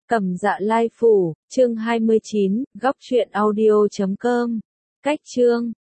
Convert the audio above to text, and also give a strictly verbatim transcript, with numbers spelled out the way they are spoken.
Cẩm Dạ Lai Phủ, chương hai mươi chín, góc truyện audio chấm com. Cách chương